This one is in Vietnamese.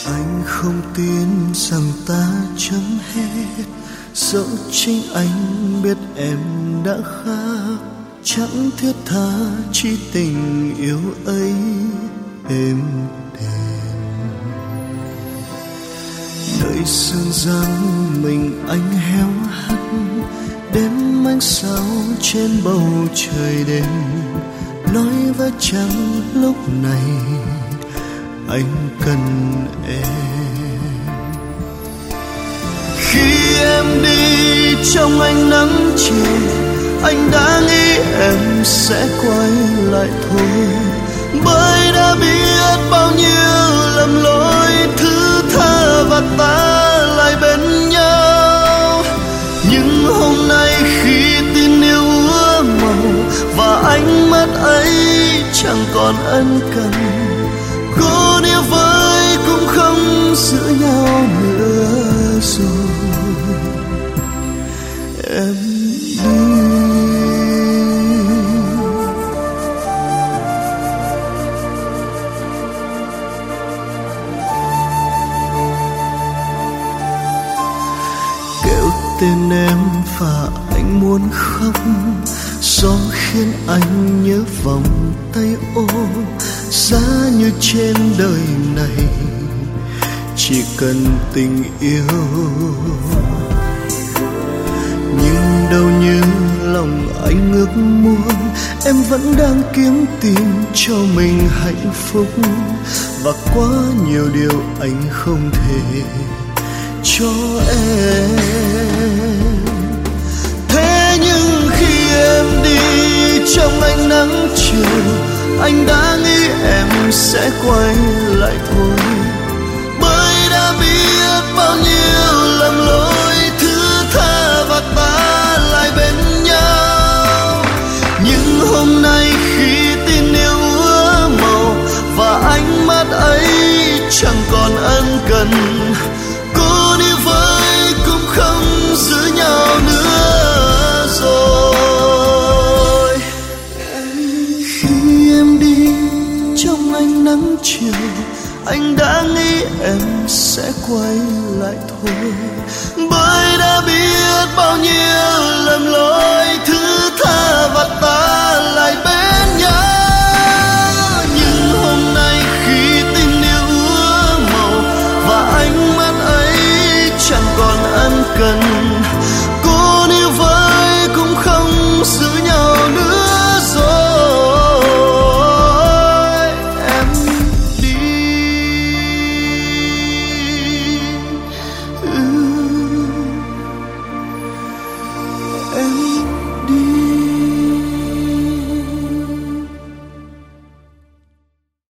Anh không tin rằng ta chấm hết, dẫu chính anh biết em đã khác. Chẳng thiết tha chi tình yêu ấy êm đềm. Nơi sương giăng mình anh héo hắt, đêm ánh sao trên bầu trời đêm. Nói với trăng lúc này anh cần em. Khi em đi trong ánh nắng chiều, anh đã nghĩ em sẽ quay lại thôi. Bởi đã biết bao nhiêu lầm lỗi, thứ tha và ta lại bên nhau. Nhưng hôm nay khi tin yêu úa màu và ánh mắt ấy chẳng còn ân cần, cố níu với cũng không giữ nhau nữa rồi. Em đi. Kêu tên em và anh muốn khóc, gió khiến anh nhớ vòng tay ôm. Giá như trên đời này chỉ cần tình yêu, nhưng đâu như lòng anh ước muốn, em vẫn đang kiếm tìm cho mình hạnh phúc. Và quá nhiều điều anh không thể cho em. Thế nhưng khi em đi trong ánh nắng chiều, anh đã nghĩ em sẽ quay lại thôi. Bởi đã biết bao nhiêu lầm lỗi, thứ tha và ta lại bên nhau. Nhưng hôm nay khi tin yêu úa màu và ánh mắt ấy chẳng còn ân cần, cố đi với cũng không giữ nhau nữa rồi. Khi em đi trong ánh nắng chiều, anh đã nghĩ em sẽ quay lại thôi. Bởi đã biết bao nhiêu lầm lỗi, thứ tha và ta lại bên nhau. Nhưng hôm nay khi tình yêu úa màu và ánh mắt ấy chẳng còn ân cần,